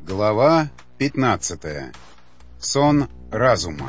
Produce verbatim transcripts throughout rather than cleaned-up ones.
Глава пятнадцатая. Сон разума.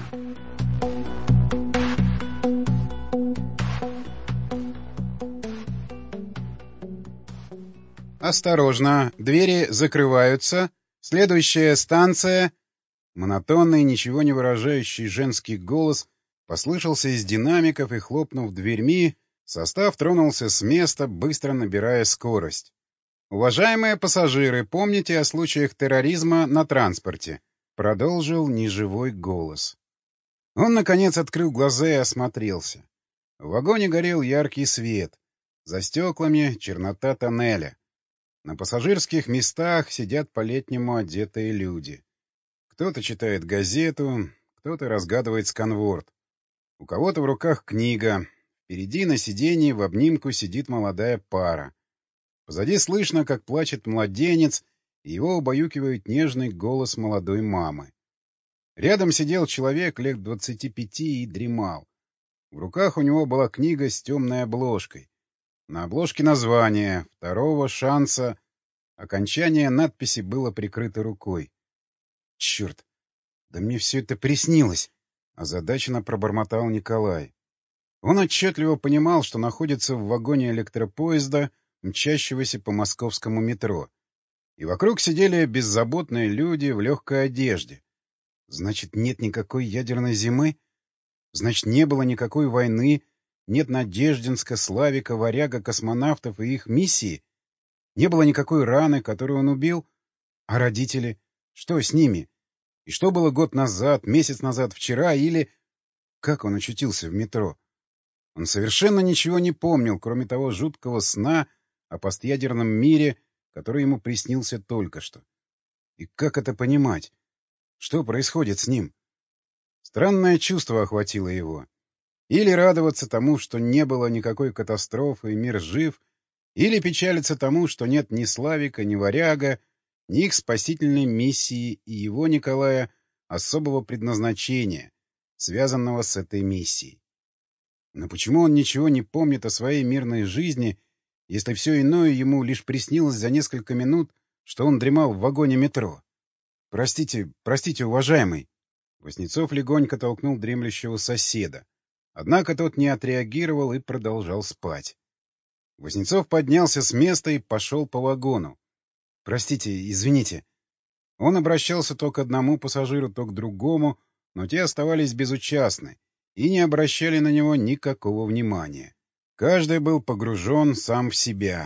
«Осторожно, двери закрываются. Следующая станция...» Монотонный, ничего не выражающий женский голос послышался из динамиков, и, хлопнув дверьми, состав тронулся с места, быстро набирая скорость. «Уважаемые пассажиры, помните о случаях терроризма на транспорте», — продолжил неживой голос. Он, наконец, открыл глаза и осмотрелся. В вагоне горел яркий свет. За стеклами чернота тоннеля. На пассажирских местах сидят по-летнему одетые люди. Кто-то читает газету, кто-то разгадывает сканворд. У кого-то в руках книга. Впереди на сиденье в обнимку сидит молодая пара. Позади слышно, как плачет младенец, и его убаюкивает нежный голос молодой мамы. Рядом сидел человек лет двадцати пяти и дремал. В руках у него была книга с темной обложкой. На обложке название «Второго шанса». Окончание надписи было прикрыто рукой. «Черт! Да мне все это приснилось!» — озадаченно пробормотал Николай. Он отчетливо понимал, что находится в вагоне электропоезда, мчащегося по московскому метро. И вокруг сидели беззаботные люди в легкой одежде. Значит, нет никакой ядерной зимы? Значит, не было никакой войны, нет Надеждинска, Славика, Варяга, космонавтов и их миссии? Не было никакой раны, которую он убил? А родители? Что с ними? И что было год назад, месяц назад, вчера или... Как он очутился в метро? Он совершенно ничего не помнил, кроме того жуткого сна о постъядерном мире, который ему приснился только что. И как это понимать? Что происходит с ним? Странное чувство охватило его. Или радоваться тому, что не было никакой катастрофы и мир жив, или печалиться тому, что нет ни Славика, ни Варяга, ни их спасительной миссии и его, Николая, особого предназначения, связанного с этой миссией. Но почему он ничего не помнит о своей мирной жизни, если все иное ему лишь приснилось за несколько минут, что он дремал в вагоне метро? «Простите, простите, уважаемый!» Васнецов легонько толкнул дремлющего соседа. Однако тот не отреагировал и продолжал спать. Васнецов поднялся с места и пошел по вагону. «Простите, извините». Он обращался то к одному пассажиру, то к другому, но те оставались безучастны и не обращали на него никакого внимания. Каждый был погружен сам в себя.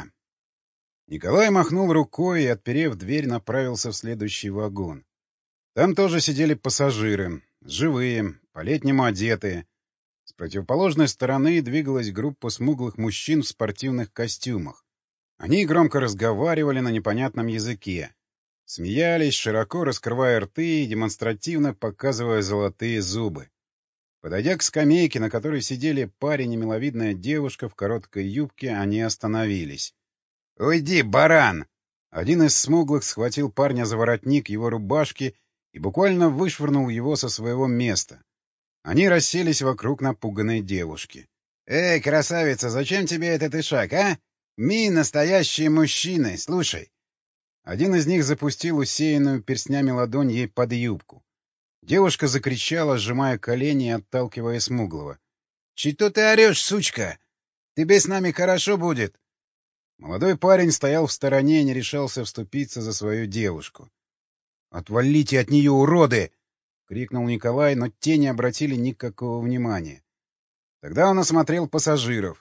Николай махнул рукой и, отперев дверь, направился в следующий вагон. Там тоже сидели пассажиры, живые, по-летнему одетые. С противоположной стороны двигалась группа смуглых мужчин в спортивных костюмах. Они громко разговаривали на непонятном языке. Смеялись, широко раскрывая рты и демонстративно показывая золотые зубы. Подойдя к скамейке, на которой сидели парень и миловидная девушка в короткой юбке, они остановились. «Уйди, баран!» Один из смуглых схватил парня за воротник его рубашки и буквально вышвырнул его со своего места. Они расселись вокруг напуганной девушки. «Эй, красавица, зачем тебе этот ишак, а? Мы настоящие мужчины, слушай!» Один из них запустил усеянную перстнями ладонь ей под юбку. Девушка закричала, сжимая колени и отталкивая смуглого. — Чего ты орешь, сучка? Тебе с нами хорошо будет. Молодой парень стоял в стороне и не решался вступиться за свою девушку. — Отвалите от нее, уроды! — крикнул Николай, но те не обратили никакого внимания. Тогда он осмотрел пассажиров.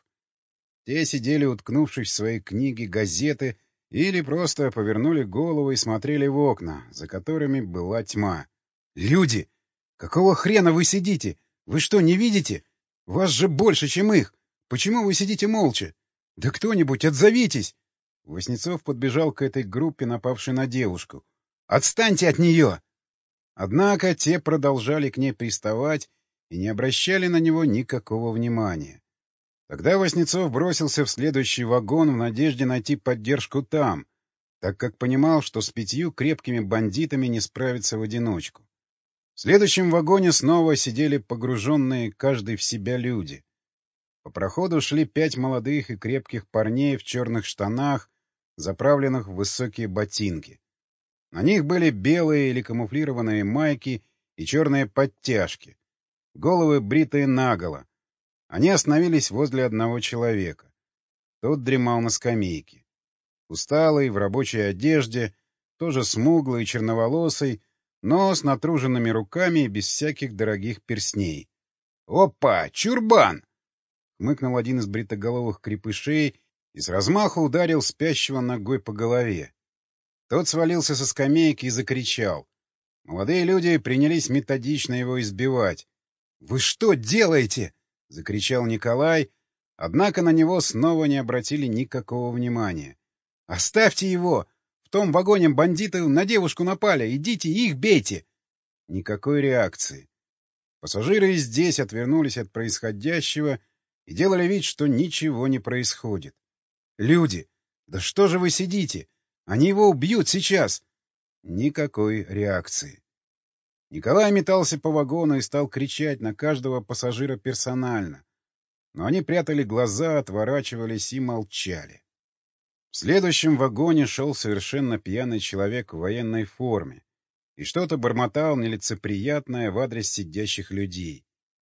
Те сидели, уткнувшись в свои книги, газеты, или просто повернули голову и смотрели в окна, за которыми была тьма. «Люди! Какого хрена вы сидите? Вы что, не видите? Вас же больше, чем их! Почему вы сидите молча? Да кто-нибудь, отзовитесь!» Васнецов подбежал к этой группе, напавшей на девушку. «Отстаньте от нее!» Однако те продолжали к ней приставать и не обращали на него никакого внимания. Тогда Васнецов бросился в следующий вагон в надежде найти поддержку там, так как понимал, что с пятью крепкими бандитами не справиться в одиночку. В следующем вагоне снова сидели погруженные каждый в себя люди. По проходу шли пять молодых и крепких парней в черных штанах, заправленных в высокие ботинки. На них были белые или камуфлированные майки и черные подтяжки, головы бритые наголо. Они остановились возле одного человека. Тот дремал на скамейке. Усталый, в рабочей одежде, тоже смуглый и черноволосый, но с натруженными руками и без всяких дорогих перстней. «Опа! Чурбан!» — хмыкнул один из бритоголовых крепышей и с размаху ударил спящего ногой по голове. Тот свалился со скамейки и закричал. Молодые люди принялись методично его избивать. «Вы что делаете?» — закричал Николай, однако на него снова не обратили никакого внимания. «Оставьте его! В том вагоне бандиты на девушку напали! Идите, их бейте!» Никакой реакции. Пассажиры и здесь отвернулись от происходящего и делали вид, что ничего не происходит. «Люди! Да что же вы сидите? Они его убьют сейчас!» Никакой реакции. Николай метался по вагону и стал кричать на каждого пассажира персонально. Но они прятали глаза, отворачивались и молчали. В следующем вагоне шел совершенно пьяный человек в военной форме и что-то бормотал нелицеприятное в адрес сидящих людей.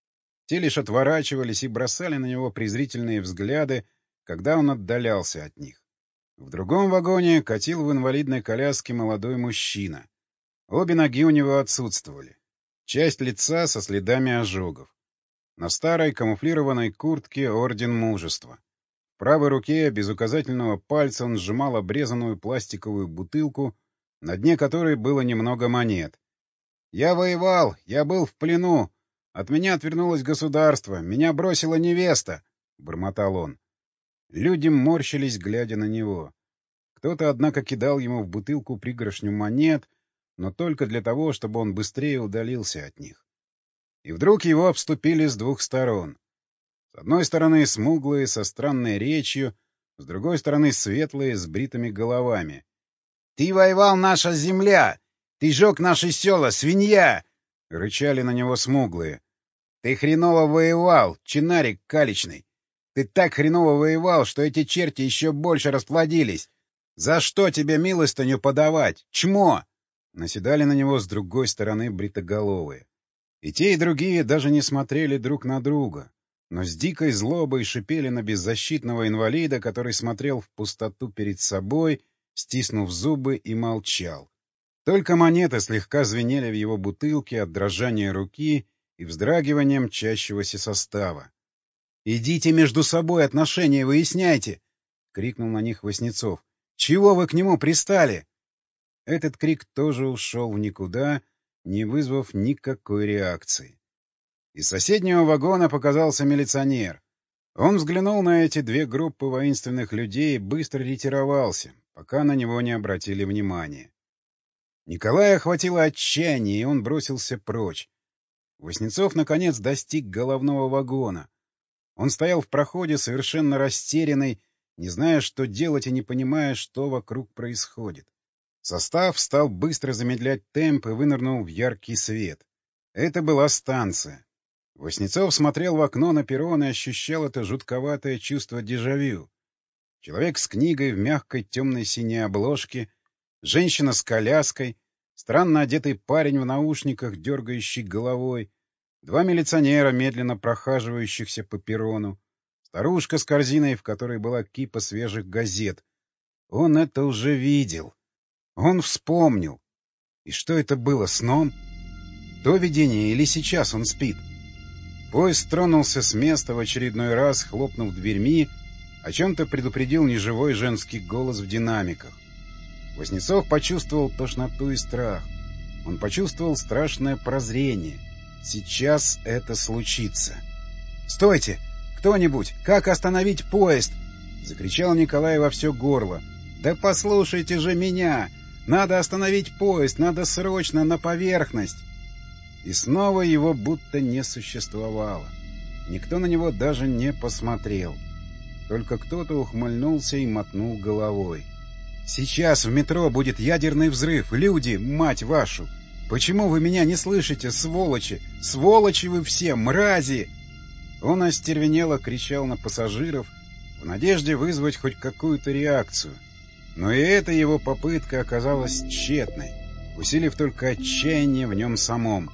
Те лишь отворачивались и бросали на него презрительные взгляды, когда он отдалялся от них. В другом вагоне катил в инвалидной коляске молодой мужчина. Обе ноги у него отсутствовали. Часть лица со следами ожогов. На старой камуфлированной куртке орден мужества. В правой руке без указательного пальца он сжимал обрезанную пластиковую бутылку, на дне которой было немного монет. «Я воевал, я был в плену. От меня отвернулось государство, меня бросила невеста», — бормотал он. Люди морщились, глядя на него. Кто-то, однако, кидал ему в бутылку пригоршню монет, но только для того, чтобы он быстрее удалился от них. И вдруг его обступили с двух сторон. С одной стороны смуглые, со странной речью, с другой стороны светлые, с бритыми головами. «Ты воевал, наша земля! Ты жег наши села, свинья!» — рычали на него смуглые. «Ты хреново воевал, чинарик каличный! Ты так хреново воевал, что эти черти еще больше расплодились! За что тебе милостыню подавать? Чмо!» Наседали на него с другой стороны бритоголовые. И те, и другие даже не смотрели друг на друга, но с дикой злобой шипели на беззащитного инвалида, который смотрел в пустоту перед собой, стиснув зубы, и молчал. Только монеты слегка звенели в его бутылке от дрожания руки и вздрагивания мчащегося состава. «Идите между собой отношения выясняйте!» — крикнул на них Васнецов. «Чего вы к нему пристали?» Этот крик тоже ушел в никуда, не вызвав никакой реакции. Из соседнего вагона показался милиционер. Он взглянул на эти две группы воинственных людей и быстро ретировался, пока на него не обратили внимания. Николая охватило отчаяние, и он бросился прочь. Васнецов, наконец, достиг головного вагона. Он стоял в проходе, совершенно растерянный, не зная, что делать и не понимая, что вокруг происходит. Состав стал быстро замедлять темп и вынырнул в яркий свет. Это была станция. Васнецов смотрел в окно на перрон и ощущал это жутковатое чувство дежавю. Человек с книгой в мягкой темной синей обложке, женщина с коляской, странно одетый парень в наушниках, дергающий головой, два милиционера, медленно прохаживающихся по перрону, старушка с корзиной, в которой была кипа свежих газет. Он это уже видел. Он вспомнил. И что это было, сном? То видение или сейчас он спит? Поезд тронулся с места в очередной раз, хлопнув дверьми, о чем-то предупредил неживой женский голос в динамиках. Васнецов почувствовал тошноту и страх. Он почувствовал страшное прозрение. Сейчас это случится. «Стойте! Кто-нибудь! Как остановить поезд?» — закричал Николай во все горло. «Да послушайте же меня! Надо остановить поезд! Надо срочно на поверхность!» И снова его будто не существовало. Никто на него даже не посмотрел. Только кто-то ухмыльнулся и мотнул головой. «Сейчас в метро будет ядерный взрыв! Люди, мать вашу! Почему вы меня не слышите, сволочи? Сволочи вы все, мрази!» Он остервенело кричал на пассажиров в надежде вызвать хоть какую-то реакцию. Но и эта его попытка оказалась тщетной, усилив только отчаяние в нем самом.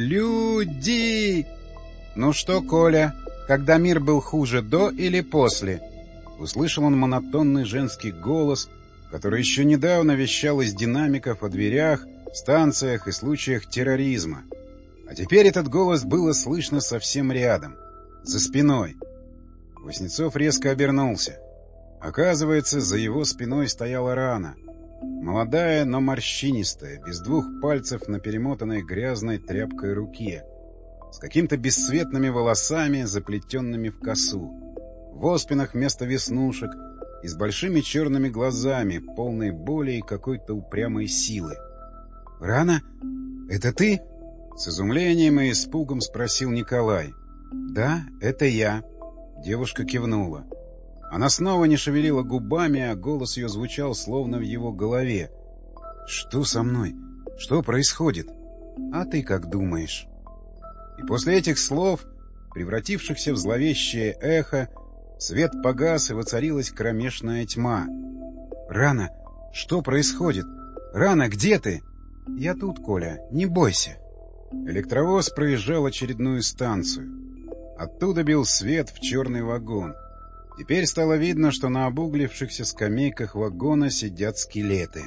«Люди!» «Ну что, Коля, когда мир был хуже, до или после?» Услышал он монотонный женский голос, который еще недавно вещал из динамиков о дверях, станциях и случаях терроризма. А теперь этот голос было слышно совсем рядом, за спиной. Васнецов резко обернулся. Оказывается, за его спиной стояла Рана. Молодая, но морщинистая, без двух пальцев на перемотанной грязной тряпкой руке, с какими-то бесцветными волосами, заплетенными в косу, в оспинах вместо веснушек и с большими черными глазами, полной боли и какой-то упрямой силы. «Рана? Это ты?» — с изумлением и испугом спросил Николай. «Да, это я». Девушка кивнула. Она снова не шевелила губами, а голос ее звучал словно в его голове. «Что со мной? Что происходит? А ты как думаешь?» И после этих слов, превратившихся в зловещее эхо, свет погас, и воцарилась кромешная тьма. «Рана, что происходит? Рана, где ты?» «Я тут, Коля, не бойся». Электровоз проезжал очередную станцию. Оттуда бил свет в черный вагон. Теперь стало видно, что на обуглившихся скамейках вагона сидят скелеты.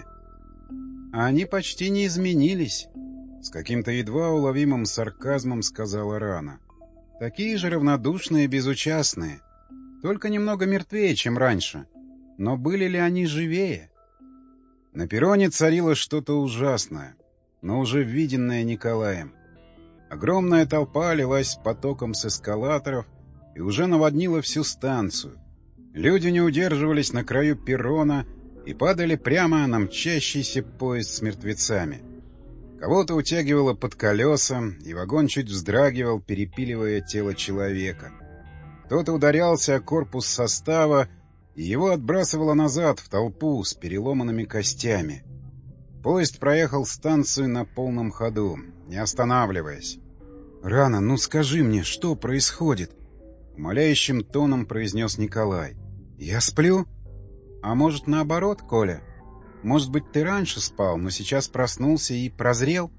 А они почти не изменились, — с каким-то едва уловимым сарказмом сказала Рана. Такие же равнодушные и безучастные, только немного мертвее, чем раньше. Но были ли они живее? На перроне царило что-то ужасное, но уже виденное Николаем. Огромная толпа лилась потоком с эскалаторов и уже наводнила всю станцию. Люди не удерживались на краю перрона и падали прямо на мчащийся поезд с мертвецами. Кого-то утягивало под колеса, и вагон чуть вздрагивал, перепиливая тело человека. Кто-то ударялся о корпус состава, и его отбрасывало назад в толпу с переломанными костями. Поезд проехал станцию на полном ходу, не останавливаясь. «Рана, ну скажи мне, что происходит?» — умоляющим тоном произнес Николай. «Я сплю? А может, наоборот, Коля? Может быть, ты раньше спал, но сейчас проснулся и прозрел?»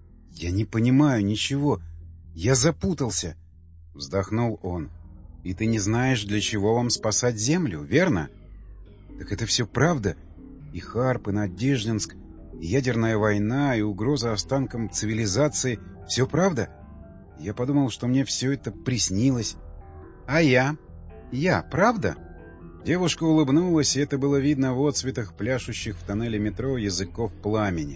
«Я не понимаю ничего. Я запутался», — вздохнул он. «И ты не знаешь, для чего вам спасать землю, верно?» «Так это все правда? И Харп, и Надеждинск, и ядерная война, и угроза останкам цивилизации — все правда? Я подумал, что мне все это приснилось. А я? Я, правда?» Девушка улыбнулась, и это было видно в отцветах пляшущих в тоннеле метро языков пламени.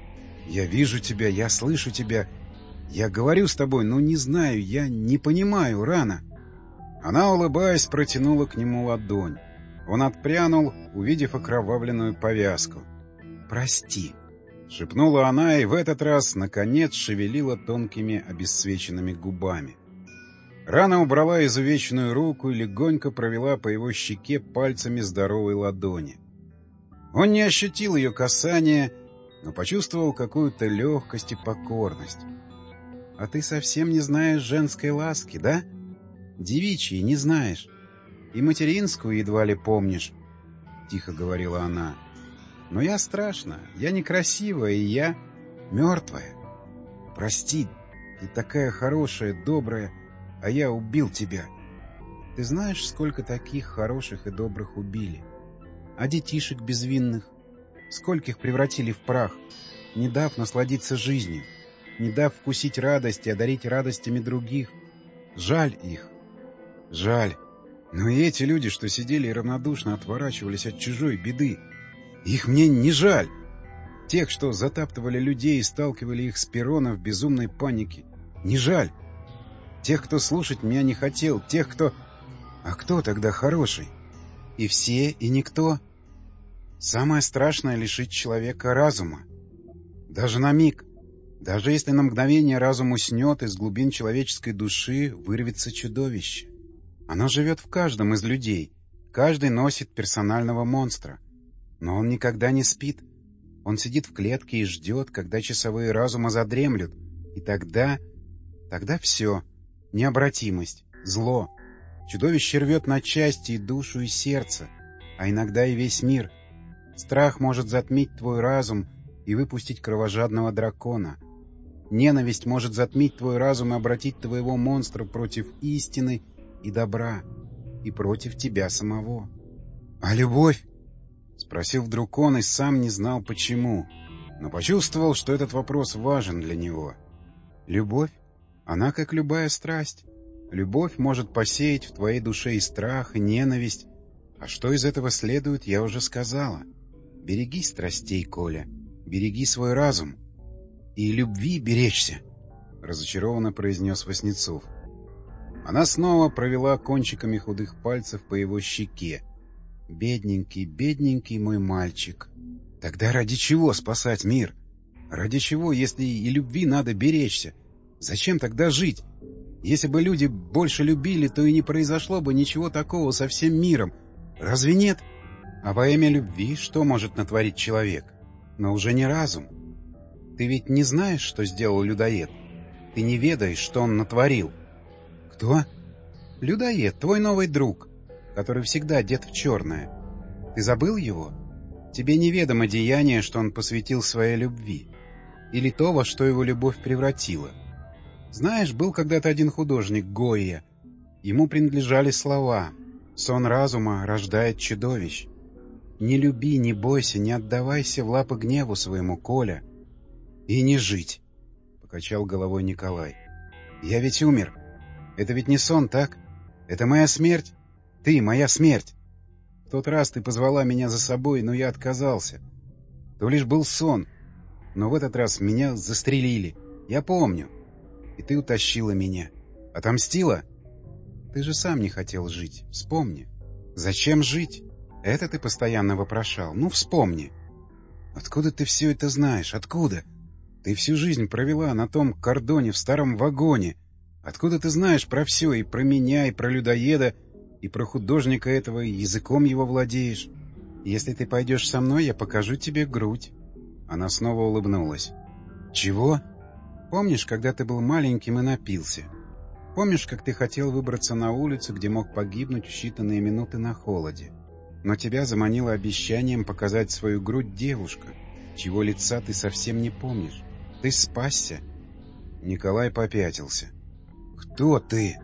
«Я вижу тебя, я слышу тебя. Я говорю с тобой, но не знаю, я не понимаю, Рана». Она, улыбаясь, протянула к нему ладонь. Он отпрянул, увидев окровавленную повязку. «Прости», — шепнула она, и в этот раз, наконец, шевелила тонкими обесцвеченными губами. Рана убрала изувеченную руку и легонько провела по его щеке пальцами здоровой ладони. Он не ощутил ее касания, но почувствовал какую-то легкость и покорность. «А ты совсем не знаешь женской ласки, да? Девичьей не знаешь. И материнскую едва ли помнишь», — тихо говорила она. «Но я страшна, я некрасивая, и я мертвая. Прости, ты такая хорошая, добрая, а я убил тебя. Ты знаешь, сколько таких хороших и добрых убили? А детишек безвинных? Скольких превратили в прах, не дав насладиться жизнью, не дав вкусить радости, одарить радостями других? Жаль их. Жаль. Но и эти люди, что сидели и равнодушно отворачивались от чужой беды, их мне не жаль. Тех, что затаптывали людей и сталкивали их с перрона в безумной панике, не жаль. Тех, кто слушать меня не хотел, тех, кто... А кто тогда хороший? И все, и никто. Самое страшное — лишить человека разума. Даже на миг. Даже если на мгновение разум уснет, из глубин человеческой души вырвется чудовище. Оно живет в каждом из людей. Каждый носит персонального монстра. Но он никогда не спит. Он сидит в клетке и ждет, когда часовые разума задремлют. И тогда... Тогда все. Необратимость. Зло. Чудовище рвет на части и душу, и сердце. А иногда и весь мир. Страх может затмить твой разум и выпустить кровожадного дракона. Ненависть может затмить твой разум и обратить твоего монстра против истины и добра, и против тебя самого. — А любовь? — спросил вдруг он и сам не знал почему, но почувствовал, что этот вопрос важен для него. Любовь? Она как любая страсть. Любовь может посеять в твоей душе и страх, и ненависть. А что из этого следует, я уже сказала. Береги страстей, Коля, береги свой разум. И любви беречься, — разочарованно произнес Васнецов. Она снова провела кончиками худых пальцев по его щеке. Бедненький, бедненький мой мальчик. Тогда ради чего спасать мир? Ради чего, если и любви надо беречься? Зачем тогда жить? Если бы люди больше любили, то и не произошло бы ничего такого со всем миром. Разве нет? А во имя любви что может натворить человек? Но уже не разум. Ты ведь не знаешь, что сделал людоед? Ты не ведаешь, что он натворил. Кто? Людоед, твой новый друг, который всегда одет в черное. Ты забыл его? Тебе неведомо деяние, что он посвятил своей любви. Или то, во что его любовь превратила. Знаешь, был когда-то один художник, Гойя. Ему принадлежали слова: «Сон разума рождает чудовищ». Не люби, не бойся, не отдавайся в лапы гневу своему, Коля. И не жить, — покачал головой Николай. Я ведь умер. Это ведь не сон, так? Это моя смерть. Ты — моя смерть. В тот раз ты позвала меня за собой, но я отказался. То лишь был сон. Но в этот раз меня застрелили. Я помню. И ты утащила меня. Отомстила? Ты же сам не хотел жить. Вспомни. Зачем жить? Это ты постоянно вопрошал. Ну, вспомни. Откуда ты все это знаешь? Откуда? Ты всю жизнь провела на том кордоне в старом вагоне. Откуда ты знаешь про все? И про меня, и про людоеда, и про художника этого, и языком его владеешь. Если ты пойдешь со мной, я покажу тебе грудь. Она снова улыбнулась. Чего? Помнишь, когда ты был маленьким и напился? Помнишь, как ты хотел выбраться на улицу, где мог погибнуть в считанные минуты на холоде? Но тебя заманило обещанием показать свою грудь девушка, чьего лица ты совсем не помнишь. Ты спасся. Николай попятился. Кто ты?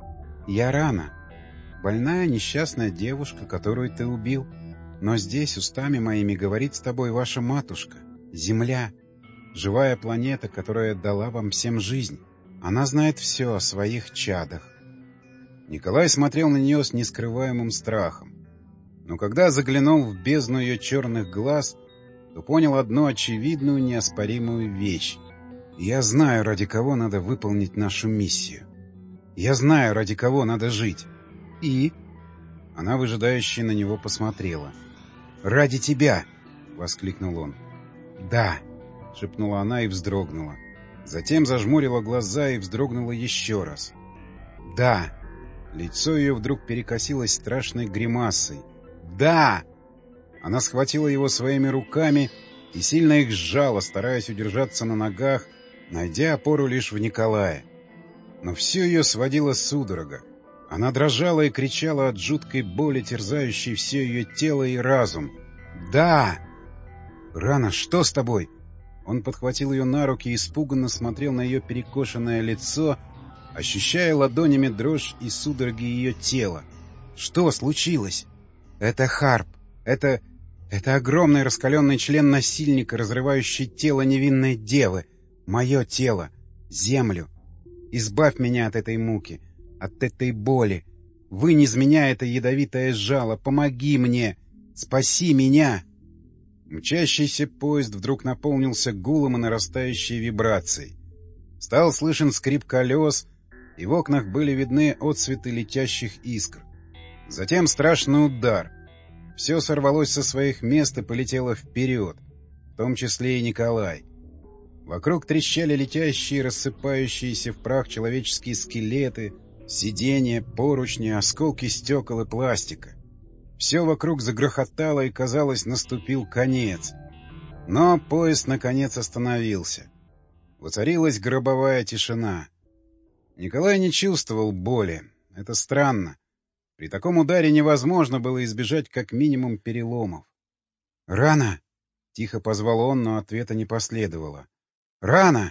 Я Рана. Больная, несчастная девушка, которую ты убил. Но здесь устами моими говорит с тобой ваша матушка, Земля. Живая планета, которая дала вам всем жизнь. Она знает все о своих чадах. Николай смотрел на нее с нескрываемым страхом. Но когда заглянул в бездну ее черных глаз, то понял одну очевидную, неоспоримую вещь. Я знаю, ради кого надо выполнить нашу миссию. Я знаю, ради кого надо жить. И... Она выжидающе на него посмотрела. «Ради тебя!» — воскликнул он. «Да!» — шепнула она и вздрогнула. Затем зажмурила глаза и вздрогнула еще раз. «Да!» Лицо ее вдруг перекосилось страшной гримасой. «Да!» Она схватила его своими руками и сильно их сжала, стараясь удержаться на ногах, найдя опору лишь в Николае. Но все ее сводило судорога. Она дрожала и кричала от жуткой боли, терзающей все ее тело и разум. «Да!» «Рана, что с тобой?» Он подхватил ее на руки и испуганно смотрел на ее перекошенное лицо, ощущая ладонями дрожь и судороги ее тела. «Что случилось?» «Это Харп. Это... это огромный раскаленный член насильника, разрывающий тело невинной девы. Мое тело. Землю. Избавь меня от этой муки, от этой боли. Вынь из меня это ядовитое жало. Помоги мне. Спаси меня!» Мчащийся поезд вдруг наполнился гулом и нарастающей вибрацией. Стал слышен скрип колес, и в окнах были видны отсветы летящих искр. Затем страшный удар. Все сорвалось со своих мест и полетело вперед, в том числе и Николай. Вокруг трещали летящие, рассыпающиеся в прах человеческие скелеты, сиденья, поручни, осколки стекол и пластика. Все вокруг загрохотало, и, казалось, наступил конец. Но поезд, наконец, остановился. Воцарилась гробовая тишина. Николай не чувствовал боли. Это странно. При таком ударе невозможно было избежать как минимум переломов. «Рано!» — тихо позвал он, но ответа не последовало. «Рано!»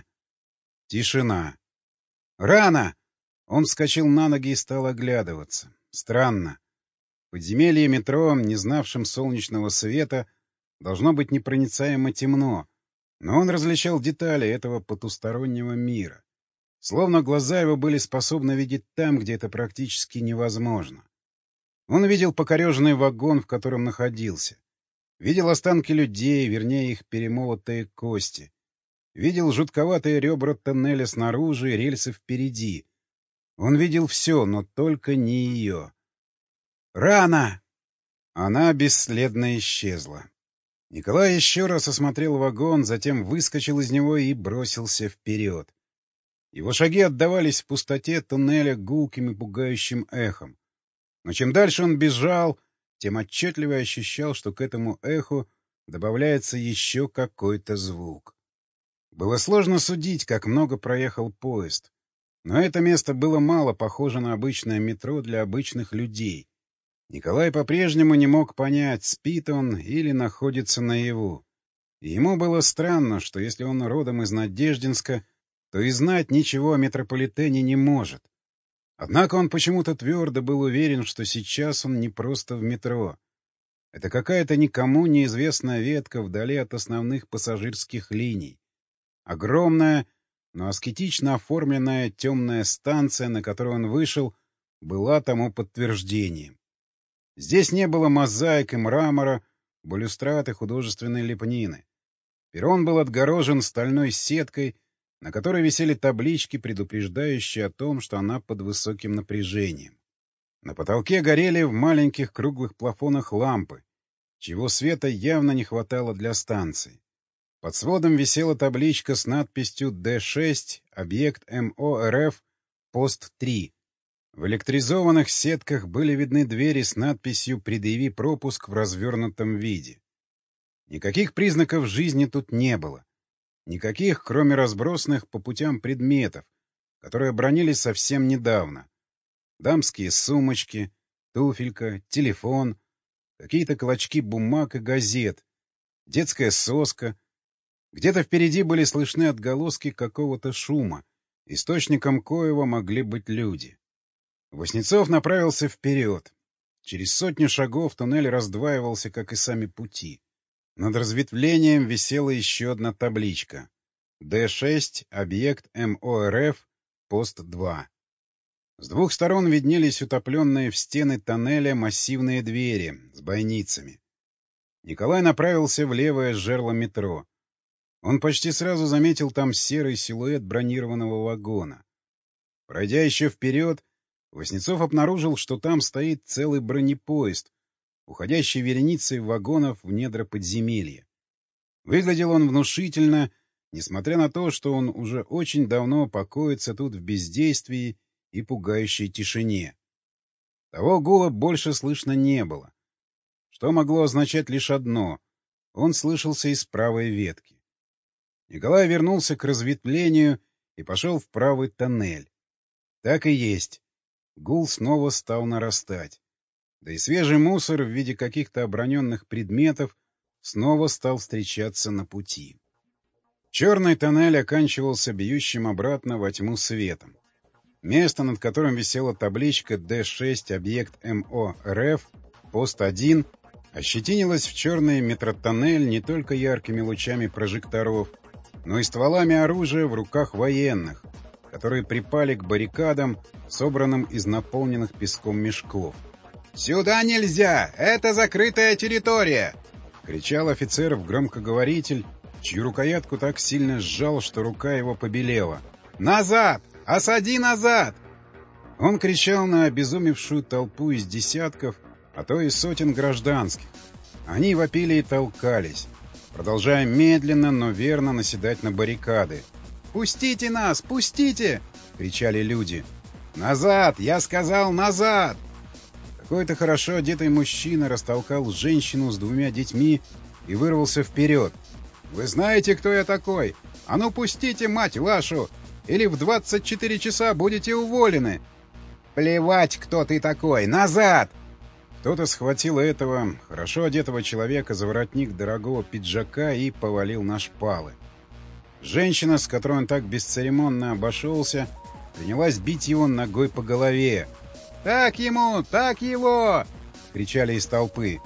Тишина. «Рано!» Он вскочил на ноги и стал оглядываться. Странно. В подземелье метро, не знавшем солнечного света, должно быть непроницаемо темно, но он различал детали этого потустороннего мира. Словно глаза его были способны видеть там, где это практически невозможно. Он видел покореженный вагон, в котором находился. Видел останки людей, вернее, их перемолотые кости. Видел жутковатые ребра тоннеля снаружи и рельсы впереди. Он видел все, но только не ее. «Рано!» Она бесследно исчезла. Николай еще раз осмотрел вагон, затем выскочил из него и бросился вперед. Его шаги отдавались в пустоте туннеля гулким и пугающим эхом. Но чем дальше он бежал, тем отчетливее ощущал, что к этому эху добавляется еще какой-то звук. Было сложно судить, как много проехал поезд. Но это место было мало похоже на обычное метро для обычных людей. Николай по-прежнему не мог понять, спит он или находится наяву. И ему было странно, что если он родом из Надеждинска, то и знать ничего о метрополитене не может. Однако он почему-то твердо был уверен, что сейчас он не просто в метро. Это какая-то никому неизвестная ветка вдали от основных пассажирских линий. Огромная, но аскетично оформленная темная станция, на которую он вышел, была тому подтверждением. Здесь не было мозаик и мрамора, балюстрад и художественной лепнины. Перрон был отгорожен стальной сеткой, на которой висели таблички, предупреждающие о том, что она под высоким напряжением. На потолке горели в маленьких круглых плафонах лампы, чего света явно не хватало для станции. Под сводом висела табличка с надписью Д шесть, объект эм о эр эф, пост три. В электризованных сетках были видны двери с надписью «Предъяви пропуск» в развернутом виде. Никаких признаков жизни тут не было. Никаких, кроме разбросанных по путям предметов, которые бронились совсем недавно. Дамские сумочки, туфелька, телефон, какие-то клочки бумаг и газет, детская соска. Где-то впереди были слышны отголоски какого-то шума, источником коего могли быть люди. Васнецов направился вперед. Через сотню шагов туннель раздваивался, как и сами пути. Над разветвлением висела еще одна табличка. Д шесть, объект эм о эр эф, пост два. С двух сторон виднелись утопленные в стены тоннеля массивные двери с бойницами. Николай направился в левое жерло метро. Он почти сразу заметил там серый силуэт бронированного вагона. Пройдя еще вперед, Васнецов обнаружил, что там стоит целый бронепоезд, уходящий вереницей вагонов в недра подземелья. Выглядел он внушительно, несмотря на то, что он уже очень давно покоится тут в бездействии и пугающей тишине. Того гула больше слышно не было, что могло означать лишь одно — он слышался из правой ветки. Николай вернулся к разветвлению и пошел в правый тоннель. Так и есть. Гул снова стал нарастать. Да и свежий мусор в виде каких-то оброненных предметов снова стал встречаться на пути. Черный тоннель оканчивался бьющим обратно во тьму светом. Место, над которым висела табличка Д шесть, объект эм о эр эф, пост один, ощетинилось в черный метротоннель не только яркими лучами прожекторов, но и стволами оружия в руках военных, которые припали к баррикадам, собранным из наполненных песком мешков. «Сюда нельзя! Это закрытая территория!» — кричал офицер в громкоговоритель, чью рукоятку так сильно сжал, что рука его побелела. «Назад! Осади назад!» Он кричал на обезумевшую толпу из десятков, а то и сотен гражданских. Они вопили и толкались, продолжая медленно, но верно наседать на баррикады. «Пустите нас! Пустите!» — кричали люди. «Назад! Я сказал, назад!» Какой-то хорошо одетый мужчина растолкал женщину с двумя детьми и вырвался вперед. «Вы знаете, кто я такой? А ну пустите, мать вашу! Или в двадцать четыре часа будете уволены!» «Плевать, кто ты такой! Назад!» Кто-то схватил этого хорошо одетого человека за воротник дорогого пиджака и повалил на шпалы. Женщина, с которой он так бесцеремонно обошелся, принялась бить его ногой по голове. «Так ему! Так его!» — кричали из толпы.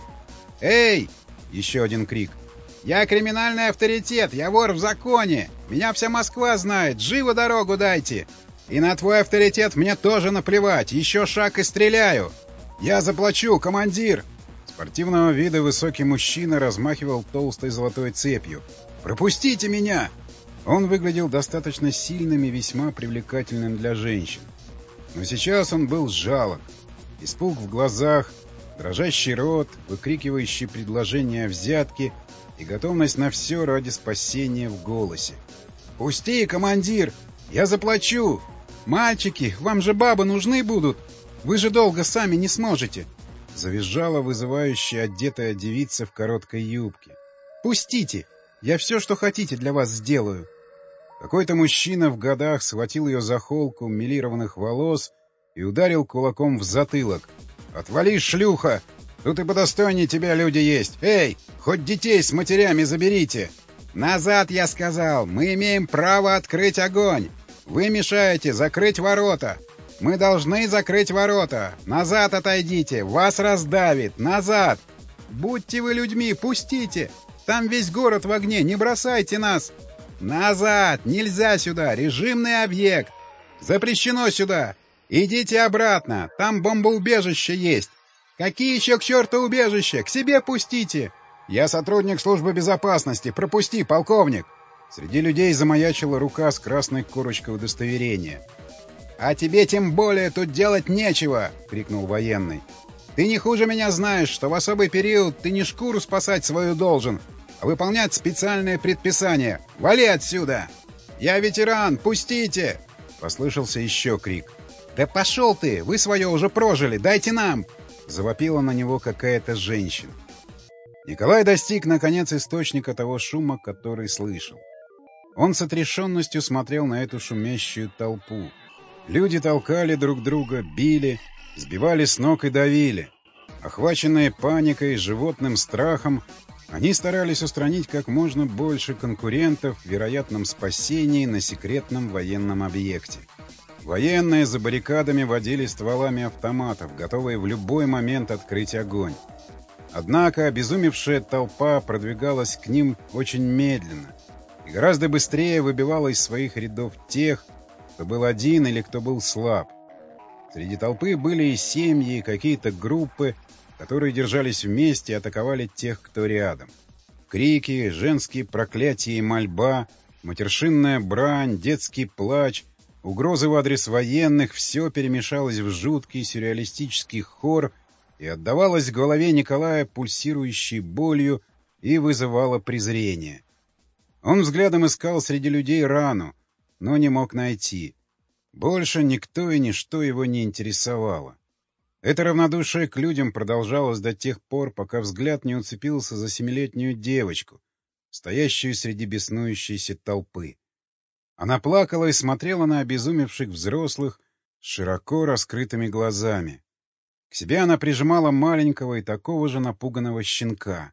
«Эй!» — еще один крик. «Я криминальный авторитет! Я вор в законе! Меня вся Москва знает! Живо дорогу дайте! И на твой авторитет мне тоже наплевать! Еще шаг и стреляю! Я заплачу, командир!» Спортивного вида высокий мужчина размахивал толстой золотой цепью. «Пропустите меня!» Он выглядел достаточно сильным и весьма привлекательным для женщин. Но сейчас он был жалок. Испуг в глазах, дрожащий рот, выкрикивающий предложения о взятке и готовность на все ради спасения в голосе. «Пусти, командир! Я заплачу! Мальчики, вам же бабы нужны будут! Вы же долго сами не сможете!» Завизжала вызывающая одетая девица в короткой юбке. «Пустите! Я все, что хотите, для вас сделаю!» Какой-то мужчина в годах схватил ее за холку мелированных волос и ударил кулаком в затылок. «Отвали, шлюха! Тут и подостойнее тебя люди есть! Эй, хоть детей с матерями заберите!» «Назад, я сказал! Мы имеем право открыть огонь! Вы мешаете закрыть ворота! Мы должны закрыть ворота! Назад отойдите! Вас раздавит! Назад! Будьте вы людьми, пустите! Там весь город в огне, не бросайте нас! Назад! Нельзя сюда! Режимный объект! Запрещено сюда! Идите обратно! Там бомбоубежище есть! Какие еще к черту убежища? К себе пустите! Я сотрудник службы безопасности! Пропусти, полковник!» Среди людей замаячила рука с красной корочкой удостоверения. «А тебе тем более тут делать нечего!» — крикнул военный. «Ты не хуже меня знаешь, что в особый период ты не шкуру спасать свою должен, а выполнять специальные предписания. Вали отсюда! Я ветеран! Пустите!» Послышался еще крик. «Да пошел ты! Вы свое уже прожили! Дайте нам!» Завопила на него какая-то женщина. Николай достиг, наконец, источника того шума, который слышал. Он с отрешенностью смотрел на эту шумящую толпу. Люди толкали друг друга, били, сбивали с ног и давили. Охваченные паникой, животным страхом, они старались устранить как можно больше конкурентов в вероятном спасении на секретном военном объекте. Военные за баррикадами водили стволами автоматов, готовые в любой момент открыть огонь. Однако обезумевшая толпа продвигалась к ним очень медленно и гораздо быстрее выбивала из своих рядов тех, кто был один или кто был слаб. Среди толпы были и семьи, и какие-то группы, которые держались вместе и атаковали тех, кто рядом. Крики, женские проклятия и мольба, матершинная брань, детский плач, угрозы в адрес военных — все перемешалось в жуткий сюрреалистический хор и отдавалось в голове Николая пульсирующей болью и вызывало презрение. Он взглядом искал среди людей рану, но не мог найти. Больше никто и ничто его не интересовало. Это равнодушие к людям продолжалось до тех пор, пока взгляд не уцепился за семилетнюю девочку, стоящую среди беснующейся толпы. Она плакала и смотрела на обезумевших взрослых с широко раскрытыми глазами. К себе она прижимала маленького и такого же напуганного щенка.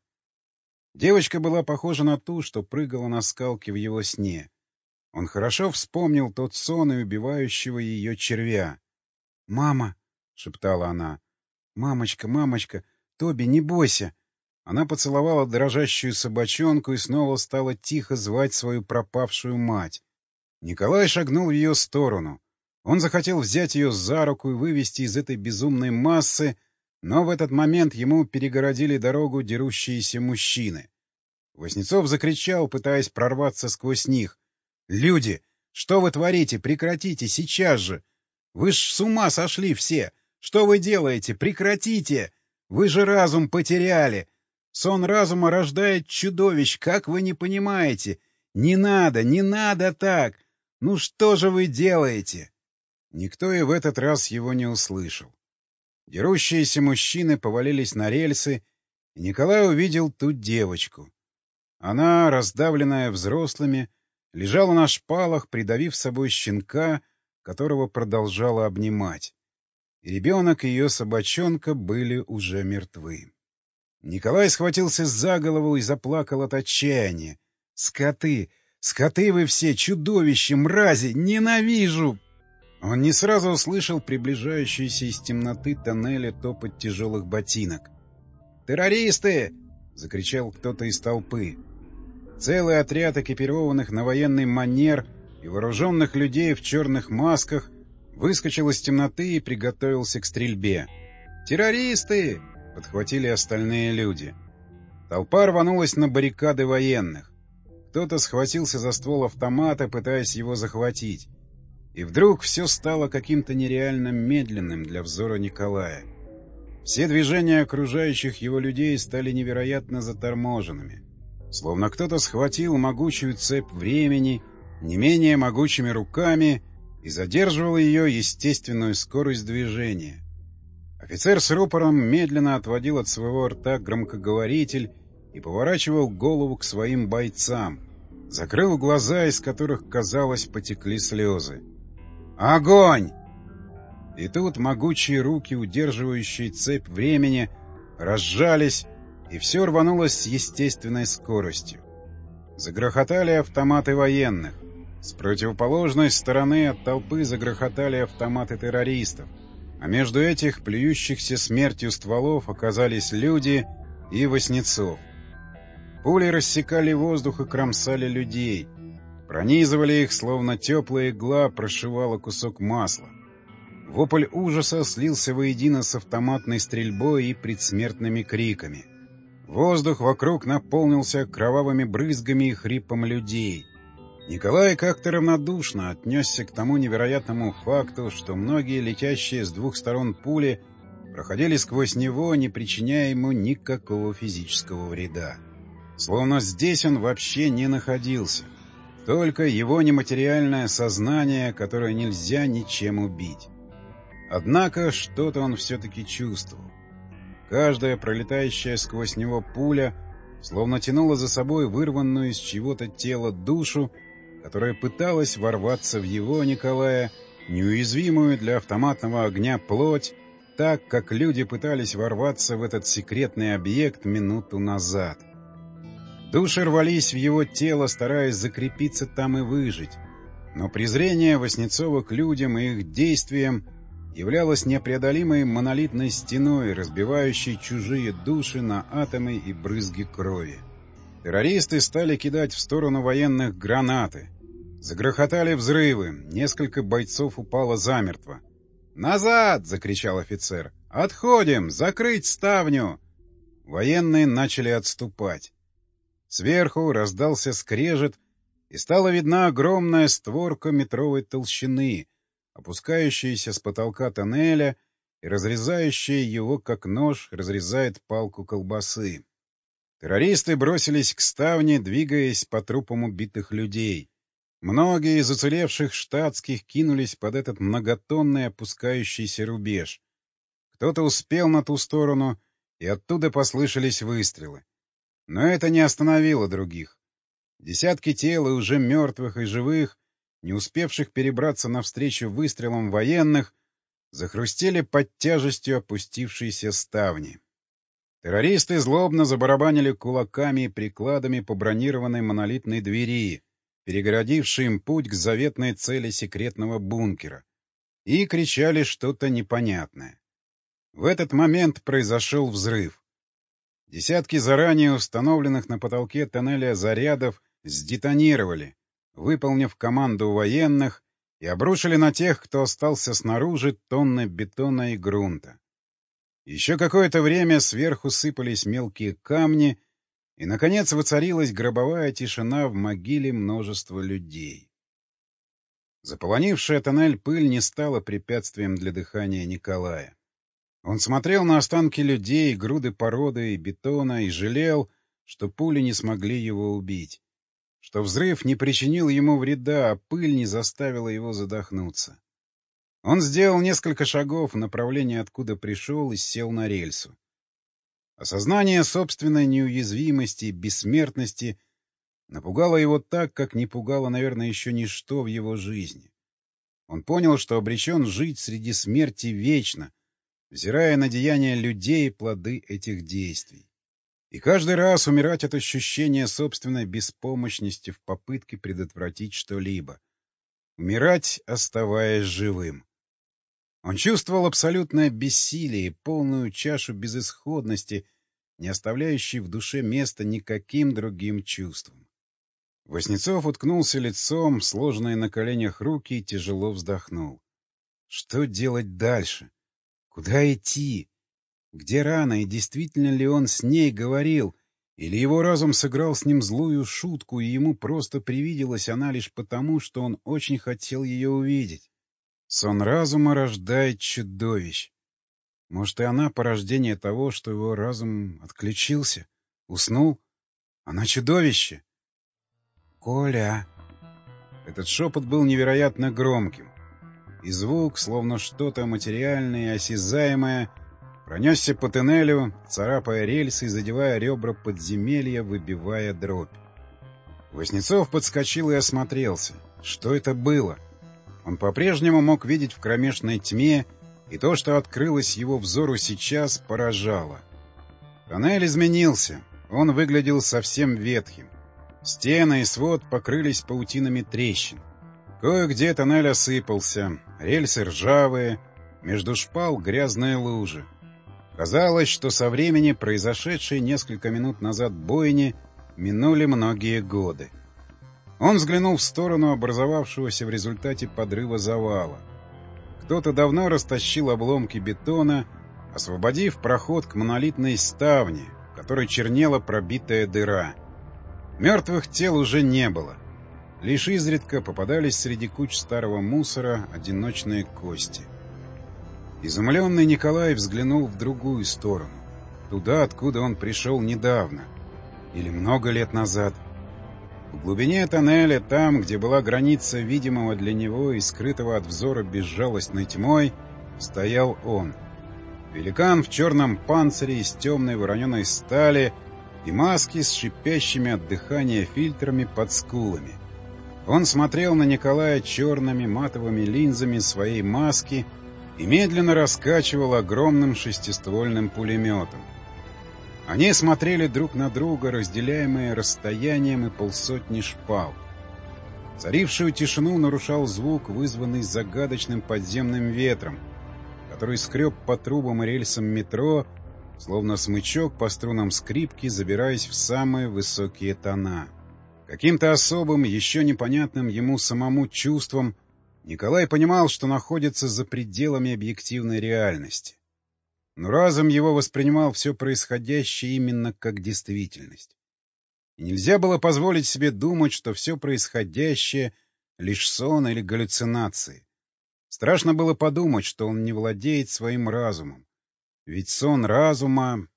Девочка была похожа на ту, что прыгала на скалке в его сне. Он хорошо вспомнил тот сон и убивающего ее червя. «Мама!» — шептала она. «Мамочка, мамочка, Тоби, не бойся!» Она поцеловала дрожащую собачонку и снова стала тихо звать свою пропавшую мать. Николай шагнул в ее сторону. Он захотел взять ее за руку и вывести из этой безумной массы, но в этот момент ему перегородили дорогу дерущиеся мужчины. Васнецов закричал, пытаясь прорваться сквозь них. «Люди, что вы творите? Прекратите, сейчас же! Вы ж с ума сошли все! Что вы делаете? Прекратите! Вы же разум потеряли! Сон разума рождает чудовищ, как вы не понимаете? Не надо, не надо так! Ну что же вы делаете?» Никто и в этот раз его не услышал. Дерущиеся мужчины повалились на рельсы, и Николай увидел ту девочку. Она, раздавленная взрослыми, лежала на шпалах, придавив собой щенка, которого продолжала обнимать. и ребенок и ее собачонка были уже мертвы. Николай схватился за голову и заплакал от отчаяния. «Скоты! Скоты вы все! Чудовища! Мрази! Ненавижу!» Он не сразу услышал приближающийся из темноты тоннеля топот тяжелых ботинок. «Террористы!» — закричал кто-то из толпы. Целый отряд экипированных на военный манер и вооруженных людей в черных масках выскочил из темноты и приготовился к стрельбе. «Террористы!» — подхватили остальные люди. Толпа рванулась на баррикады военных. Кто-то схватился за ствол автомата, пытаясь его захватить. И вдруг все стало каким-то нереально медленным для взора Николая. Все движения окружающих его людей стали невероятно заторможенными. Словно кто-то схватил могучую цепь времени не менее могучими руками и задерживал ее естественную скорость движения. Офицер с рупором медленно отводил от своего рта громкоговоритель и поворачивал голову к своим бойцам, закрыл глаза, из которых, казалось, потекли слезы. «Огонь!» И тут могучие руки, удерживающие цепь времени, разжались, и все рванулось с естественной скоростью. Загрохотали автоматы военных. С противоположной стороны от толпы загрохотали автоматы террористов, а между этих плюющихся смертью стволов оказались люди и Васнецов. Пули рассекали воздух и кромсали людей, пронизывали их, словно теплая игла прошивала кусок масла. Вопль ужаса слился воедино с автоматной стрельбой и предсмертными криками. Воздух вокруг наполнился кровавыми брызгами и хрипом людей. Николай как-то равнодушно отнесся к тому невероятному факту, что многие летящие с двух сторон пули проходили сквозь него, не причиняя ему никакого физического вреда. Словно здесь он вообще не находился. Только его нематериальное сознание, которое нельзя ничем убить. Однако что-то он все-таки чувствовал. Каждая пролетающая сквозь него пуля словно тянула за собой вырванную из чьего-то тела душу, которая пыталась ворваться в его, Николая, неуязвимую для автоматного огня плоть, так, как люди пытались ворваться в этот секретный объект минуту назад. Души рвались в его тело, стараясь закрепиться там и выжить, но презрение Васнецова к людям и их действиям являлось непреодолимой монолитной стеной, разбивающей чужие души на атомы и брызги крови. Террористы стали кидать в сторону военных гранаты. Загрохотали взрывы, несколько бойцов упало замертво. «Назад!» — закричал офицер. «Отходим! Закрыть ставню!» Военные начали отступать. Сверху раздался скрежет, и стала видна огромная створка метровой толщины, опускающаяся с потолка тоннеля и разрезающая его, как нож разрезает палку колбасы. Террористы бросились к ставне, двигаясь по трупам убитых людей. Многие из уцелевших штатских кинулись под этот многотонный опускающийся рубеж. Кто-то успел на ту сторону, и оттуда послышались выстрелы. Но это не остановило других. Десятки тел, и уже мертвых и живых, не успевших перебраться навстречу выстрелам военных, захрустели под тяжестью опустившейся ставни. Террористы злобно забарабанили кулаками и прикладами по бронированной монолитной двери, перегородившей им путь к заветной цели секретного бункера, и кричали что-то непонятное. В этот момент произошел взрыв. Десятки заранее установленных на потолке тоннеля зарядов сдетонировали, выполнив команду военных, и обрушили на тех, кто остался снаружи, тонны бетона и грунта. Еще какое-то время сверху сыпались мелкие камни, и, наконец, воцарилась гробовая тишина в могиле множества людей. Заполонившая тоннель пыль не стала препятствием для дыхания Николая. Он смотрел на останки людей, груды породы и бетона и жалел, что пули не смогли его убить, что взрыв не причинил ему вреда, а пыль не заставила его задохнуться. Он сделал несколько шагов в направлении, откуда пришел, и сел на рельсу. Осознание собственной неуязвимости и бессмертности напугало его так, как не пугало, наверное, еще ничто в его жизни. Он понял, что обречен жить среди смерти вечно, взирая на деяния людей и плоды этих действий. И каждый раз умирать от ощущения собственной беспомощности в попытке предотвратить что-либо. Умирать, оставаясь живым. Он чувствовал абсолютное бессилие и полную чашу безысходности, не оставляющей в душе места никаким другим чувствам. Васнецов уткнулся лицом в сложенные на коленях руки и тяжело вздохнул. Что делать дальше? Куда идти? Где рана, и действительно ли он с ней говорил, или его разум сыграл с ним злую шутку, и ему просто привиделась она лишь потому, что он очень хотел ее увидеть? Сон разума рождает чудовищ. Может, и она порождение того, что его разум отключился, уснул? Она чудовище? «Коля!» Этот шепот был невероятно громким, и звук, словно что-то материальное и осязаемое, пронесся по тоннелю, царапая рельсы и задевая ребра подземелья, выбивая дробь. Васнецов подскочил и осмотрелся. Что это было? Он по-прежнему мог видеть в кромешной тьме, и то, что открылось его взору сейчас, поражало. Тоннель изменился, он выглядел совсем ветхим. Стены и свод покрылись паутинами трещин. Кое-где тоннель осыпался, рельсы ржавые, между шпал грязные лужи. Казалось, что со времени произошедшей несколько минут назад бойни минули многие годы. Он взглянул в сторону образовавшегося в результате подрыва завала. Кто-то давно растащил обломки бетона, освободив проход к монолитной ставне, в которой чернела пробитая дыра. Мертвых тел уже не было. Лишь изредка попадались среди куч старого мусора одиночные кости. Изумленный Николай взглянул в другую сторону, туда, откуда он пришел недавно, или много лет назад. В глубине тоннеля, там, где была граница видимого для него и скрытого от взора безжалостной тьмой, стоял он. Великан в черном панцире из темной вороненой стали и маски с шипящими от дыхания фильтрами под скулами. Он смотрел на Николая черными матовыми линзами своей маски и медленно раскачивал огромным шестиствольным пулеметом. Они смотрели друг на друга, разделяемые расстоянием и полсотни шпал. Царившую тишину нарушал звук, вызванный загадочным подземным ветром, который скреб по трубам и рельсам метро, словно смычок по струнам скрипки, забираясь в самые высокие тона. Каким-то особым, еще непонятным ему самому чувством Николай понимал, что находится за пределами объективной реальности. Но разум его воспринимал все происходящее именно как действительность. И нельзя было позволить себе думать, что все происходящее — лишь сон или галлюцинации. Страшно было подумать, что он не владеет своим разумом. Ведь сон разума...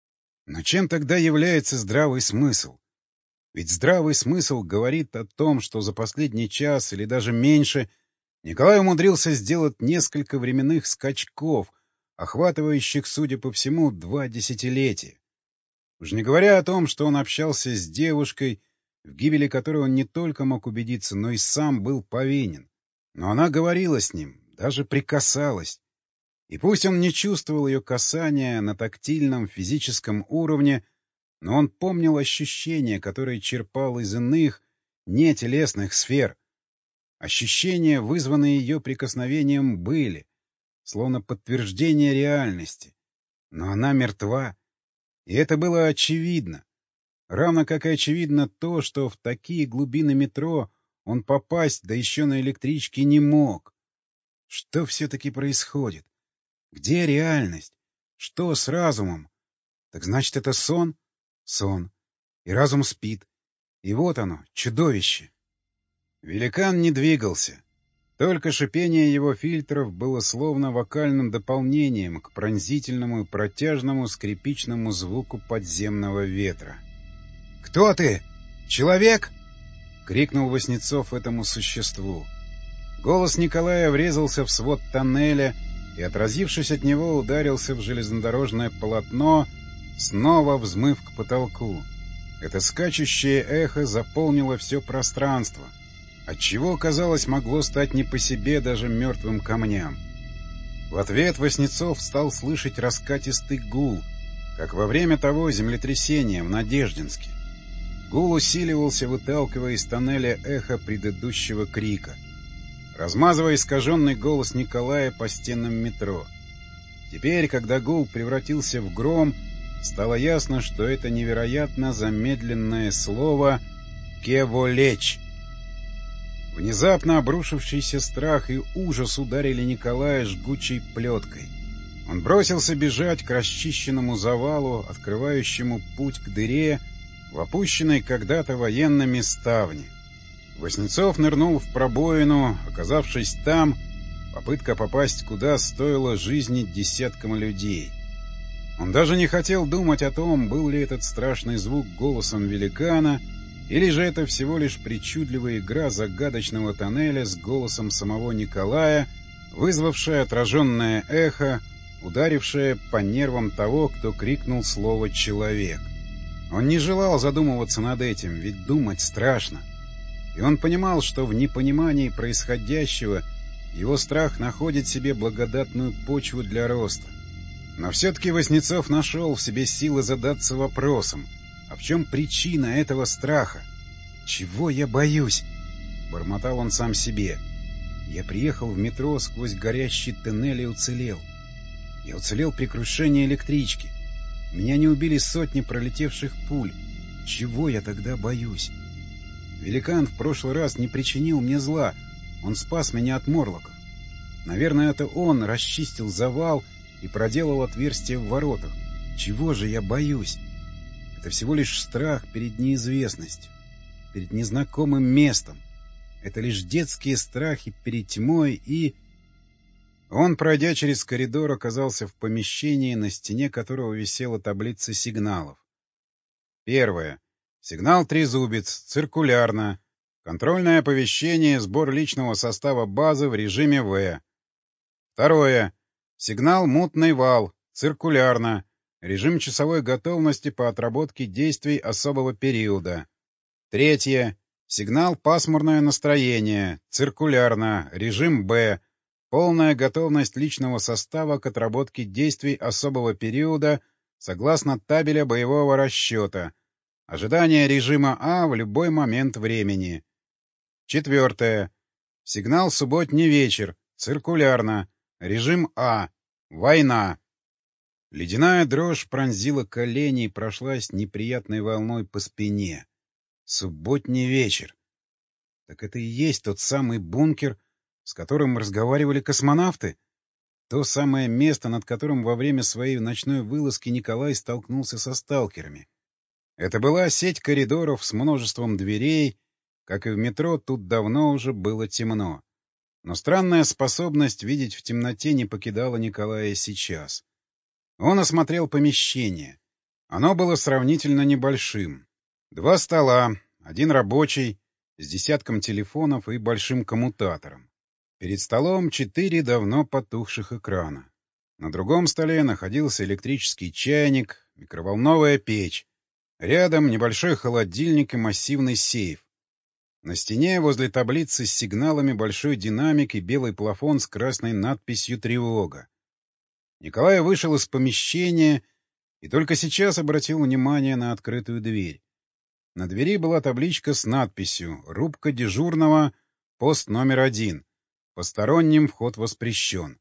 Но чем тогда является здравый смысл? Ведь здравый смысл говорит о том, что за последний час или даже меньше Николай умудрился сделать несколько временных скачков, охватывающих, судя по всему, два десятилетия. Уж не говоря о том, что он общался с девушкой, в гибели которой он не только мог убедиться, но и сам был повинен. Но она говорила с ним, даже прикасалась. И пусть он не чувствовал ее касания на тактильном физическом уровне, но он помнил ощущения, которые черпал из иных, нетелесных сфер. Ощущения, вызванные ее прикосновением, были, словно подтверждение реальности. Но она мертва, и это было очевидно. Равно как и очевидно то, что в такие глубины метро он попасть, да еще на электричке, не мог. Что все-таки происходит? Где реальность? Что с разумом? Так значит, это сон? Сон. И разум спит. И вот оно, чудовище. Великан не двигался. Только шипение его фильтров было словно вокальным дополнением к пронзительному и протяжному скрипичному звуку подземного ветра. «Кто ты? Человек?» — крикнул Васнецов этому существу. Голос Николая врезался в свод тоннеля и, отразившись от него, ударился в железнодорожное полотно, снова взмыв к потолку. Это скачущее эхо заполнило все пространство. отчего, казалось, могло стать не по себе даже мертвым камням. В ответ Васнецов стал слышать раскатистый гул, как во время того землетрясения в Надеждинске. Гул усиливался, выталкивая из тоннеля эхо предыдущего крика, размазывая искаженный голос Николая по стенам метро. Теперь, когда гул превратился в гром, стало ясно, что это невероятно замедленное слово «кеволечь». Внезапно обрушившийся страх и ужас ударили Николая жгучей плеткой. Он бросился бежать к расчищенному завалу, открывающему путь к дыре в опущенной когда-то военными ставне. Васнецов нырнул в пробоину. Оказавшись там, попытка попасть куда стоила жизни десяткам людей. Он даже не хотел думать о том, был ли этот страшный звук голосом великана, или же это всего лишь причудливая игра загадочного тоннеля с голосом самого Николая, вызвавшая отраженное эхо, ударившее по нервам того, кто крикнул слово «человек». Он не желал задумываться над этим, ведь думать страшно. И он понимал, что в непонимании происходящего его страх находит себе благодатную почву для роста. Но все-таки Васнецов нашел в себе силы задаться вопросом, а в чем причина этого страха? «Чего я боюсь?» — бормотал он сам себе. «Я приехал в метро сквозь горящий тоннель и уцелел. Я уцелел при крушении электрички. Меня не убили сотни пролетевших пуль. Чего я тогда боюсь? Великан в прошлый раз не причинил мне зла. Он спас меня от морлоков. Наверное, это он расчистил завал и проделал отверстие в воротах. Чего же я боюсь? Это всего лишь страх перед неизвестностью, перед незнакомым местом. Это лишь детские страхи перед тьмой и...» Он, пройдя через коридор, оказался в помещении, на стене которого висела таблица сигналов. Первое. Сигнал «Трезубец», циркулярно. Контрольное оповещение, сбор личного состава базы в режиме В. Второе. Сигнал «Мутный вал», циркулярно. Режим часовой готовности по отработке действий особого периода. Третье. Сигнал «Пасмурное настроение», циркулярно. Режим Б. Полная готовность личного состава к отработке действий особого периода согласно табеля боевого расчета. Ожидание режима А в любой момент времени. Четвертое. Сигнал «Субботний вечер», циркулярно. Режим А. Война. Ледяная дрожь пронзила колени и прошлась неприятной волной по спине. Субботний вечер. Так это и есть тот самый бункер, с которым разговаривали космонавты? То самое место, над которым во время своей ночной вылазки Николай столкнулся со сталкерами. Это была сеть коридоров с множеством дверей. Как и в метро, тут давно уже было темно. Но странная способность видеть в темноте не покидала Николая сейчас. Он осмотрел помещение. Оно было сравнительно небольшим. Два стола, один рабочий, с десятком телефонов и большим коммутатором. Перед столом четыре давно потухших экрана. На другом столе находился электрический чайник, микроволновая печь. Рядом небольшой холодильник и массивный сейф. На стене возле таблицы с сигналами большой динамик и белый плафон с красной надписью «Тревога». Николай вышел из помещения и только сейчас обратил внимание на открытую дверь. На двери была табличка с надписью «Рубка дежурного, пост номер один. Посторонним вход воспрещен».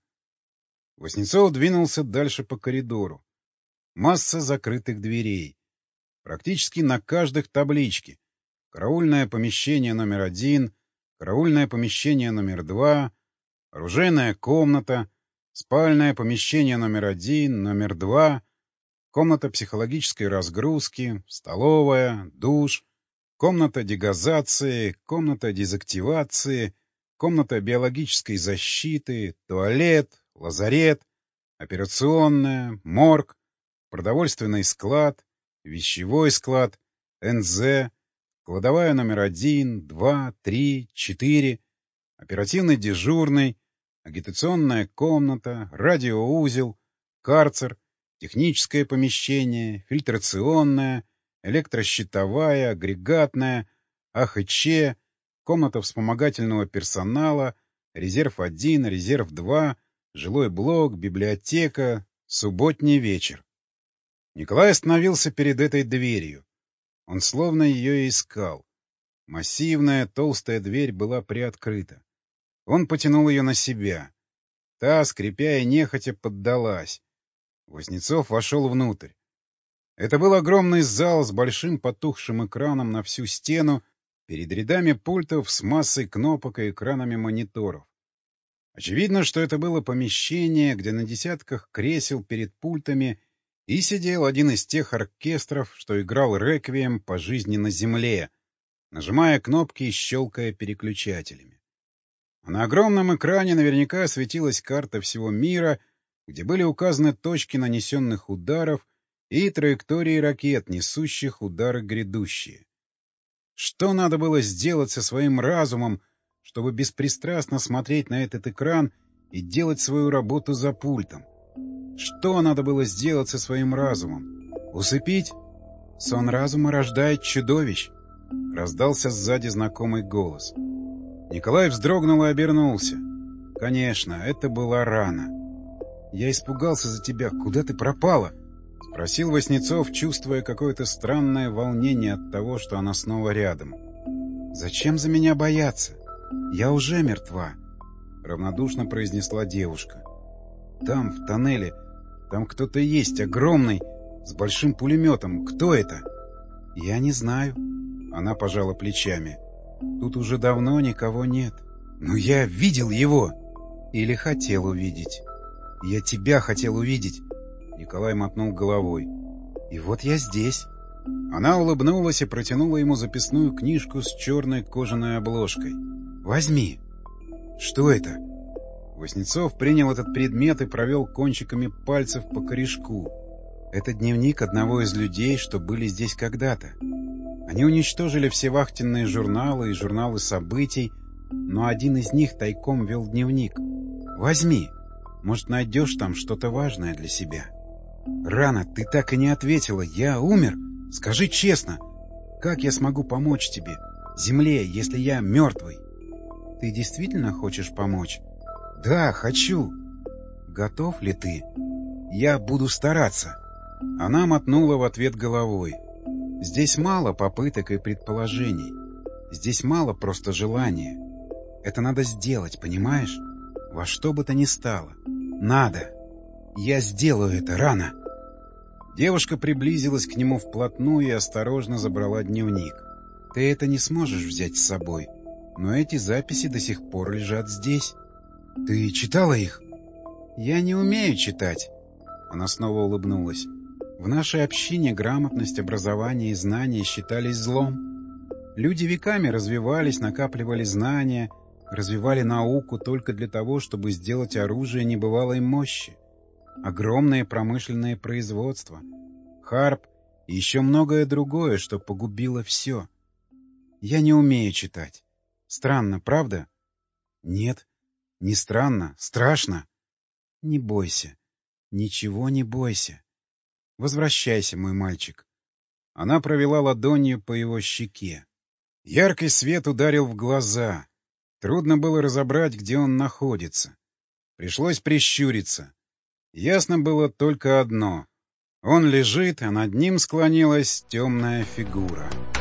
Васнецов двинулся дальше по коридору. Масса закрытых дверей. Практически на каждых табличке. Караульное помещение номер один, караульное помещение номер два, оружейная комната, спальное помещение номер один, номер два, комната психологической разгрузки, столовая, душ, комната дегазации, комната дезактивации, комната биологической защиты, туалет, лазарет, операционная, морг, продовольственный склад, вещевой склад, эн зэ, кладовая номер один, два, три, четыре, оперативный дежурный, агитационная комната, радиоузел, карцер, техническое помещение, фильтрационная, электрощитовая, агрегатная, а ха че, комната вспомогательного персонала, резерв один, резерв два, жилой блок, библиотека, субботний вечер. Николай остановился перед этой дверью. Он словно ее искал. Массивная, толстая дверь была приоткрыта. Он потянул ее на себя. Та, скрипя и нехотя, поддалась. Вознецов вошел внутрь. Это был огромный зал с большим потухшим экраном на всю стену, перед рядами пультов с массой кнопок и экранами мониторов. Очевидно, что это было помещение, где на десятках кресел перед пультами и сидел один из тех оркестров, что играл реквием по жизни на земле, нажимая кнопки и щелкая переключателями. А на огромном экране наверняка светилась карта всего мира, где были указаны точки нанесенных ударов и траектории ракет, несущих удары грядущие. Что надо было сделать со своим разумом, чтобы беспристрастно смотреть на этот экран и делать свою работу за пультом? Что надо было сделать со своим разумом? Усыпить? Сон разума рождает чудовищ. Раздался сзади знакомый голос. Николай вздрогнул и обернулся. Конечно, это была Рана. «Я испугался за тебя. Куда ты пропала?» — спросил Воснецов, чувствуя какое-то странное волнение от того, что она снова рядом. «Зачем за меня бояться? Я уже мертва», — равнодушно произнесла девушка. «Там, в тоннеле, там кто-то есть, огромный, с большим пулеметом. Кто это?» «Я не знаю». Она пожала плечами. «Тут уже давно никого нет». «Но я видел его!» «Или хотел увидеть». «Я тебя хотел увидеть!» Николай мотнул головой. «И вот я здесь». Она улыбнулась и протянула ему записную книжку с черной кожаной обложкой. «Возьми». «Что это?» Воснецов принял этот предмет и провел кончиками пальцев по корешку. «Это дневник одного из людей, что были здесь когда-то. Они уничтожили все вахтенные журналы и журналы событий, но один из них тайком вел дневник. Возьми. Может, найдешь там что-то важное для себя». «Рана, ты так и не ответила. Я умер? Скажи честно. Как я смогу помочь тебе, земле, если я мертвый?» «Ты действительно хочешь помочь?» «Да, хочу». «Готов ли ты?» «Я буду стараться». Она мотнула в ответ головой. «Здесь мало попыток и предположений. Здесь мало просто желания. Это надо сделать, понимаешь? Во что бы то ни стало. Надо. Я сделаю это, Рана». Девушка приблизилась к нему вплотную и осторожно забрала дневник. «Ты это не сможешь взять с собой, но эти записи до сих пор лежат здесь. Ты читала их?» «Я не умею читать». Она снова улыбнулась. «В нашей общине грамотность, образование и знания считались злом. Люди веками развивались, накапливали знания, развивали науку только для того, чтобы сделать оружие небывалой мощи. Огромные промышленные производства, харп и еще многое другое, что погубило все. Я не умею читать. Странно, правда?» «Нет, не странно, страшно». «Не бойся, ничего не бойся. Возвращайся, мой мальчик». Она провела ладонью по его щеке. Яркий свет ударил в глаза. Трудно было разобрать, где он находится. Пришлось прищуриться. Ясно было только одно. Он лежит, а над ним склонилась темная фигура.